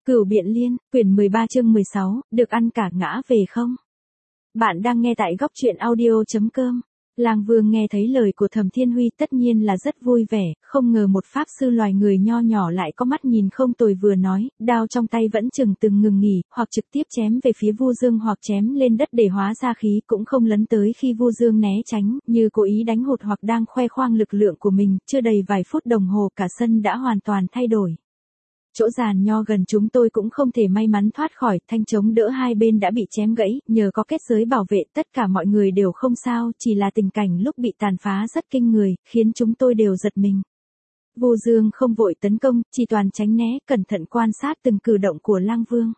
Cửu Biện Liên, quyển 13 chương 16, được ăn cả ngã về không? Bạn đang nghe tại góc truyện audio.com. Lang Vương nghe thấy lời của Thẩm Thiên Huy tất nhiên là rất vui vẻ, không ngờ một pháp sư loài người nho nhỏ lại có mắt nhìn không tồi, vừa nói, đao trong tay vẫn chừng từng ngừng nghỉ, hoặc trực tiếp chém về phía Vu Dương hoặc chém lên đất để hóa ra khí, cũng không lấn tới khi Vu Dương né tránh, như cố ý đánh hụt hoặc đang khoe khoang lực lượng của mình. Chưa đầy vài phút đồng hồ cả sân đã hoàn toàn thay đổi. Chỗ giàn nho gần chúng tôi cũng không thể may mắn thoát khỏi, thanh chống đỡ hai bên đã bị chém gãy, nhờ có kết giới bảo vệ tất cả mọi người đều không sao, chỉ là tình cảnh lúc bị tàn phá rất kinh người, khiến chúng tôi đều giật mình. Vu Dương không vội tấn công, chỉ toàn tránh né, cẩn thận quan sát từng cử động của Lang Vương.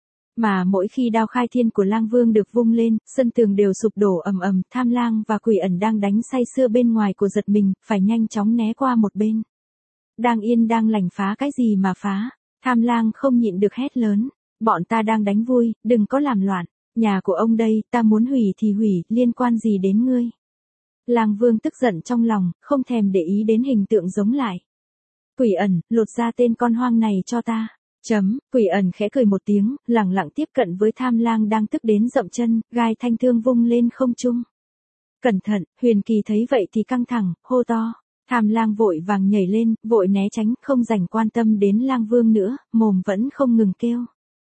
Mà mỗi khi đao khai thiên của Lang Vương được vung lên, sân tường đều sụp đổ ầm ầm, Tham Lang và Quỷ Ẩn đang đánh say sưa bên ngoài của giật mình, phải nhanh chóng né qua một bên. Đang yên đang lành phá cái gì mà phá? Tham Lang không nhịn được hét lớn. Bọn ta đang đánh vui, đừng có làm loạn. Nhà của ông đây, ta muốn hủy thì hủy, liên quan gì đến ngươi? Lang Vương tức giận trong lòng, không thèm để ý đến hình tượng giống lại. Quỷ Ẩn, lột ra tên con hoang này cho ta. Quỷ Ẩn khẽ cười một tiếng, lẳng lặng tiếp cận với Tham Lang đang tức đến dậm chân, gai thanh thương vung lên không trung. Cẩn thận, Huyền Kỳ thấy vậy thì căng thẳng, hô to. Tham Lang vội vàng nhảy lên, vội né tránh, không dành quan tâm đến Lang Vương nữa, mồm vẫn không ngừng kêu.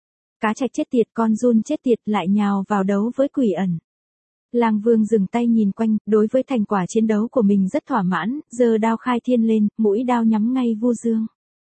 Cá trạch chết tiệt, con giun chết tiệt, lại nhào vào đấu với Quỷ Ẩn. Lang Vương dừng tay nhìn quanh, đối với thành quả chiến đấu của mình rất thỏa mãn, giơ đao khai thiên lên, mũi đao nhắm ngay Vu Dương.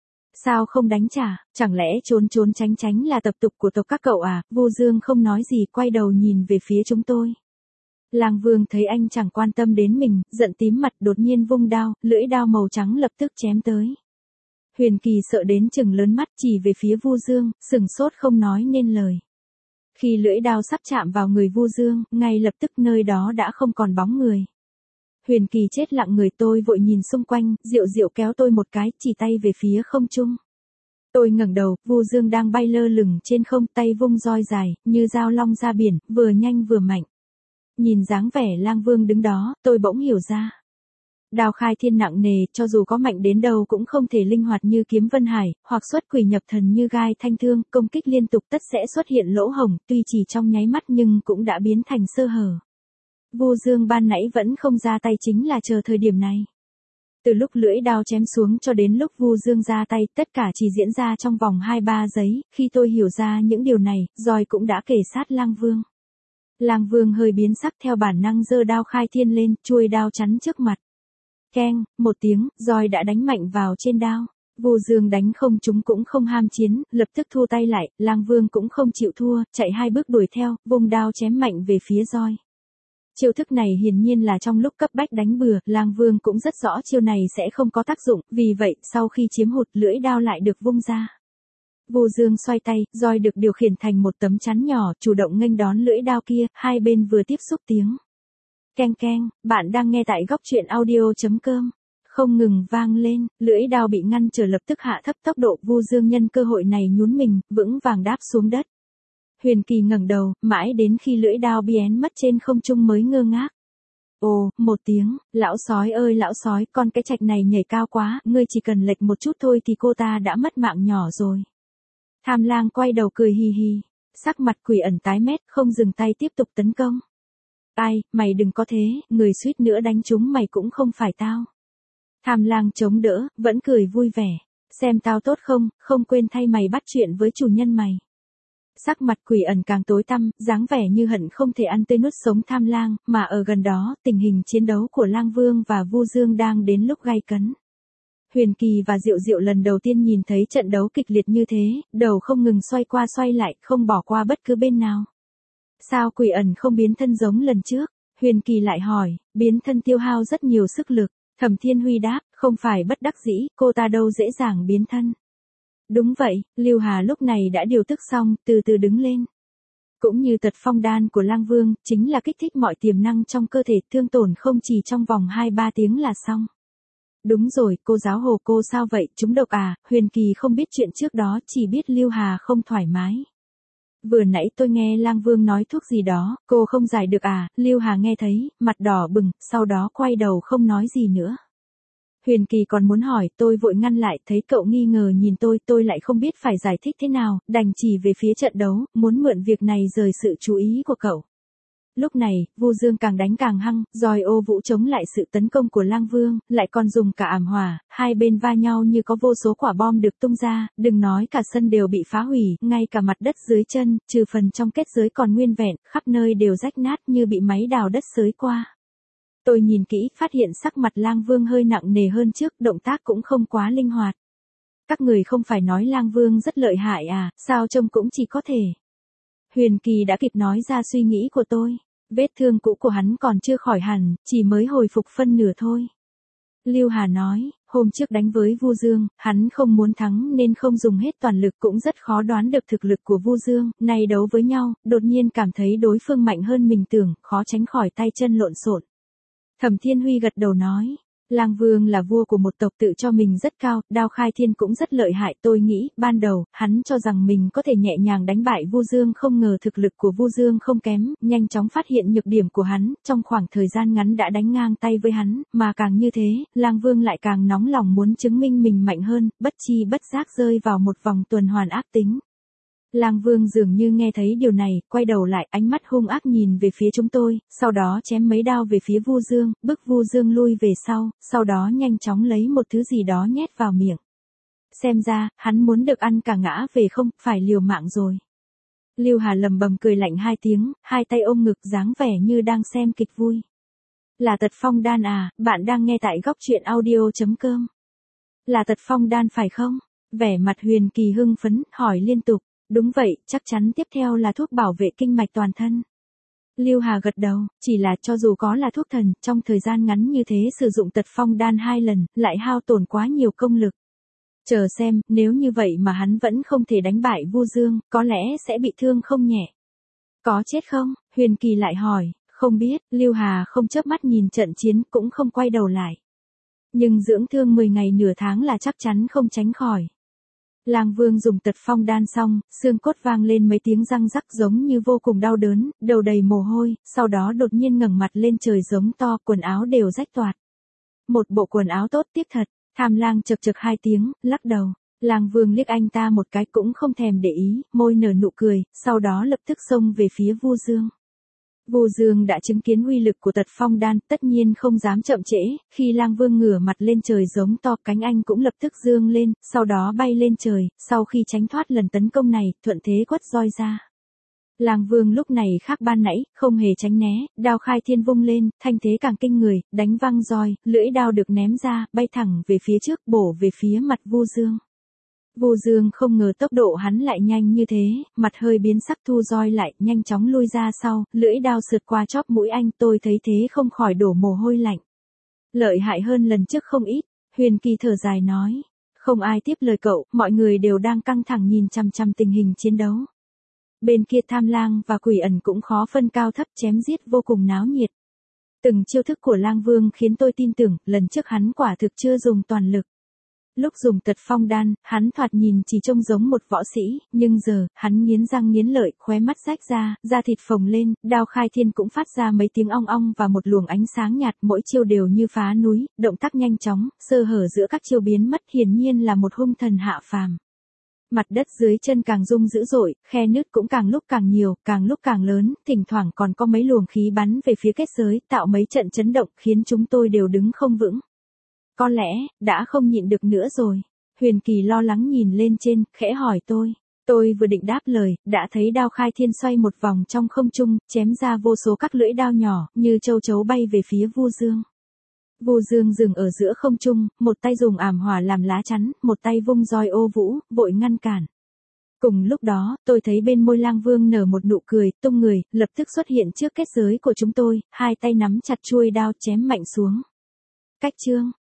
Sao không đánh trả, chẳng lẽ trốn trốn tránh tránh là tập tục của tộc các cậu à? Vu Dương không nói gì, quay đầu nhìn về phía chúng tôi. Lang Vương thấy anh chẳng quan tâm đến mình, giận tím mặt, đột nhiên vung đao, lưỡi đao màu trắng lập tức chém tới. Huyền Kỳ sợ đến chừng lớn mắt, chỉ về phía Vu Dương, sừng sốt không nói nên lời. Khi lưỡi đao sắp chạm vào người Vu Dương, ngay lập tức nơi đó đã không còn bóng người. Huyền Kỳ chết lặng người, tôi vội nhìn xung quanh, Diệu Diệu kéo tôi một cái, chỉ tay về phía không trung. Tôi ngẩng đầu, Vu Dương đang bay lơ lửng trên không, tay vung roi dài, như dao long ra biển, vừa nhanh vừa mạnh. Nhìn dáng vẻ Lang Vương đứng đó, tôi bỗng hiểu ra. Đao khai thiên nặng nề, cho dù có mạnh đến đâu cũng không thể linh hoạt như kiếm Vân Hải, hoặc xuất quỷ nhập thần như gai thanh thương, công kích liên tục tất sẽ xuất hiện lỗ hổng, tuy chỉ trong nháy mắt nhưng cũng đã biến thành sơ hở. Vu Dương ban nãy vẫn không ra tay chính là chờ thời điểm này. Từ lúc lưỡi đao chém xuống cho đến lúc Vu Dương ra tay, tất cả chỉ diễn ra trong vòng 2-3 giây, khi tôi hiểu ra những điều này, roi cũng đã kề sát Lang Vương. Lang Vương hơi biến sắc, theo bản năng giơ đao khai thiên lên, chuôi đao chắn trước mặt. Keng, một tiếng, roi đã đánh mạnh vào trên đao. Vu Dương đánh không trúng cũng không ham chiến, lập tức thu tay lại, Lang Vương cũng không chịu thua, chạy 2 bước đuổi theo, vung đao chém mạnh về phía roi. Chiêu thức này hiển nhiên là trong lúc cấp bách đánh bừa, Lang Vương cũng rất rõ chiêu này sẽ không có tác dụng, vì vậy, sau khi chiếm hụt, lưỡi đao lại được vung ra. Vu Dương xoay tay, roi được điều khiển thành một tấm chắn nhỏ, chủ động nghênh đón lưỡi đao kia, hai bên vừa tiếp xúc tiếng keng keng, bạn đang nghe tại góc truyện audio.com. Không ngừng vang lên, lưỡi đao bị ngăn trở lập tức hạ thấp tốc độ, Vu Dương nhân cơ hội này nhún mình, vững vàng đáp xuống đất. Huyền Kỳ ngẩng đầu, mãi đến khi lưỡi đao biến mất trên không trung mới ngơ ngác. Ồ, một tiếng, lão sói ơi lão sói, con cái trạch này nhảy cao quá, ngươi chỉ cần lệch một chút thôi thì cô ta đã mất mạng nhỏ rồi. Tham Lang quay đầu cười hì hì, sắc mặt Quỷ Ẩn tái mét, không dừng tay tiếp tục tấn công. Ai, mày đừng có thế, người suýt nữa đánh trúng mày cũng không phải tao. Tham Lang chống đỡ, vẫn cười vui vẻ, xem tao tốt không, không quên thay mày bắt chuyện với chủ nhân mày. Sắc mặt Quỷ Ẩn càng tối tăm, dáng vẻ như hận không thể ăn tươi nuốt sống Tham Lang, mà ở gần đó, tình hình chiến đấu của Lang Vương và Vu Dương đang đến lúc gay cấn. Huyền Kỳ và Diệu Diệu lần đầu tiên nhìn thấy trận đấu kịch liệt như thế, đầu không ngừng xoay qua xoay lại, không bỏ qua bất cứ bên nào. Sao Quỷ Ẩn không biến thân giống lần trước? Huyền Kỳ lại hỏi, biến thân tiêu hao rất nhiều sức lực. Thẩm Thiên Huy đáp, không phải bất đắc dĩ, cô ta đâu dễ dàng biến thân. Đúng vậy, Lưu Hà lúc này đã điều tức xong, từ từ đứng lên. Cũng như tật phong đan của Lang Vương, chính là kích thích mọi tiềm năng trong cơ thể, thương tổn không chỉ trong vòng 2-3 tiếng là xong. Đúng rồi, cô giáo Hồ, cô sao vậy, trúng độc à? Huyền Kỳ không biết chuyện trước đó, chỉ biết Lưu Hà không thoải mái. Vừa nãy tôi nghe Lang Vương nói thuốc gì đó, cô không giải được à? Lưu Hà nghe thấy, mặt đỏ bừng, sau đó quay đầu không nói gì nữa. Huyền Kỳ còn muốn hỏi, tôi vội ngăn lại, thấy cậu nghi ngờ nhìn tôi lại không biết phải giải thích thế nào, đành chỉ về phía trận đấu, muốn mượn việc này rời sự chú ý của cậu. Lúc này, Vu Dương càng đánh càng hăng, roi ô vũ chống lại sự tấn công của Lang Vương, lại còn dùng cả ảm hỏa, hai bên va nhau như có vô số quả bom được tung ra, đừng nói cả sân đều bị phá hủy, ngay cả mặt đất dưới chân, trừ phần trong kết giới còn nguyên vẹn, khắp nơi đều rách nát như bị máy đào đất xới qua. Tôi nhìn kỹ, phát hiện sắc mặt Lang Vương hơi nặng nề hơn trước, động tác cũng không quá linh hoạt. Các người không phải nói Lang Vương rất lợi hại à, sao trông cũng chỉ có thể. Huyền Kỳ đã kịp nói ra suy nghĩ của tôi. Vết thương cũ của hắn còn chưa khỏi hẳn, chỉ mới hồi phục phân nửa thôi. Lưu Hà nói, hôm trước đánh với Vu Dương, hắn không muốn thắng nên không dùng hết toàn lực, cũng rất khó đoán được thực lực của Vu Dương, nay đấu với nhau, đột nhiên cảm thấy đối phương mạnh hơn mình tưởng, khó tránh khỏi tay chân lộn xộn. Thẩm Thiên Huy gật đầu nói, Lang Vương là vua của một tộc tự cho mình rất cao, Đao Khai Thiên cũng rất lợi hại, tôi nghĩ, ban đầu, hắn cho rằng mình có thể nhẹ nhàng đánh bại Vu Dương, không ngờ thực lực của Vu Dương không kém, nhanh chóng phát hiện nhược điểm của hắn, trong khoảng thời gian ngắn đã đánh ngang tay với hắn, mà càng như thế, Lang Vương lại càng nóng lòng muốn chứng minh mình mạnh hơn, bất chi bất giác rơi vào một vòng tuần hoàn ác tính. Lang Vương dường như nghe thấy điều này, quay đầu lại, ánh mắt hung ác nhìn về phía chúng tôi, sau đó chém mấy đao về phía Vu Dương, bức Vu Dương lui về sau đó nhanh chóng lấy một thứ gì đó nhét vào miệng. Xem ra, hắn muốn được ăn cả ngã về không, phải liều mạng rồi. Lưu Hà lầm bầm cười lạnh hai tiếng, hai tay ôm ngực dáng vẻ như đang xem kịch vui. Là Tật Phong Đan à, bạn đang nghe tại góc truyện audio.com. Là Tật Phong Đan phải không? Vẻ mặt Huyền Kỳ hưng phấn, hỏi liên tục. Đúng vậy, chắc chắn tiếp theo là thuốc bảo vệ kinh mạch toàn thân. Lưu Hà gật đầu, chỉ là cho dù có là thuốc thần, trong thời gian ngắn như thế sử dụng Tật Phong Đan 2 lần, lại hao tổn quá nhiều công lực. Chờ xem, nếu như vậy mà hắn vẫn không thể đánh bại Vu Dương, có lẽ sẽ bị thương không nhẹ. Có chết không? Huyền Kỳ lại hỏi, không biết, Lưu Hà không chớp mắt nhìn trận chiến, cũng không quay đầu lại. Nhưng dưỡng thương 10 ngày nửa tháng là chắc chắn không tránh khỏi. Lang Vương dùng Tật Phong Đan xong, xương cốt vang lên mấy tiếng răng rắc giống như vô cùng đau đớn, đầu đầy mồ hôi, sau đó đột nhiên ngẩng mặt lên trời giống to, quần áo đều rách toạc. Một bộ quần áo tốt tiếc thật, Tham Lang chực chực hai tiếng, lắc đầu. Lang Vương liếc anh ta một cái cũng không thèm để ý, môi nở nụ cười, sau đó lập tức xông về phía Vu Dương. Vu Dương đã chứng kiến uy lực của Tật Phong Đan, tất nhiên không dám chậm trễ, khi Lang Vương ngửa mặt lên trời giống to, cánh anh cũng lập tức dương lên, sau đó bay lên trời, sau khi tránh thoát lần tấn công này, thuận thế quất roi ra. Lang Vương lúc này khác ban nãy, không hề tránh né, đao khai thiên vung lên, thanh thế càng kinh người, đánh văng roi, lưỡi đao được ném ra, bay thẳng về phía trước, bổ về phía mặt Vu Dương. Vu Dương không ngờ tốc độ hắn lại nhanh như thế, mặt hơi biến sắc thu roi lại, nhanh chóng lui ra sau, lưỡi đao sượt qua chóp mũi anh, tôi thấy thế không khỏi đổ mồ hôi lạnh. Lợi hại hơn lần trước không ít, Huyền Kỳ thở dài nói. Không ai tiếp lời cậu, mọi người đều đang căng thẳng nhìn chằm chằm tình hình chiến đấu. Bên kia Tham Lang và Quỷ Ẩn cũng khó phân cao thấp, chém giết vô cùng náo nhiệt. Từng chiêu thức của Lang Vương khiến tôi tin tưởng, lần trước hắn quả thực chưa dùng toàn lực. Lúc dùng Tật Phong Đan, hắn thoạt nhìn chỉ trông giống một võ sĩ, nhưng giờ, hắn nghiến răng nghiến lợi, khóe mắt rách ra, da thịt phồng lên, đao khai thiên cũng phát ra mấy tiếng ong ong và một luồng ánh sáng nhạt, mỗi chiêu đều như phá núi, động tác nhanh chóng, sơ hở giữa các chiêu biến mất, hiển nhiên là một hung thần hạ phàm. Mặt đất dưới chân càng rung dữ dội, khe nứt cũng càng lúc càng nhiều, càng lúc càng lớn, thỉnh thoảng còn có mấy luồng khí bắn về phía kết giới, tạo mấy trận chấn động, khiến chúng tôi đều đứng không vững. Có lẽ, đã không nhịn được nữa rồi. Huyền Kỳ lo lắng nhìn lên trên, khẽ hỏi tôi. Tôi vừa định đáp lời, đã thấy đao khai thiên xoay một vòng trong không trung, chém ra vô số các lưỡi đao nhỏ, như châu chấu bay về phía Vu Dương. Vu Dương dừng ở giữa không trung, một tay dùng ảm hỏa làm lá chắn, một tay vung roi ô vũ, vội ngăn cản. Cùng lúc đó, tôi thấy bên môi Lang Vương nở một nụ cười, tung người, lập tức xuất hiện trước kết giới của chúng tôi, hai tay nắm chặt chuôi đao chém mạnh xuống. Cách chương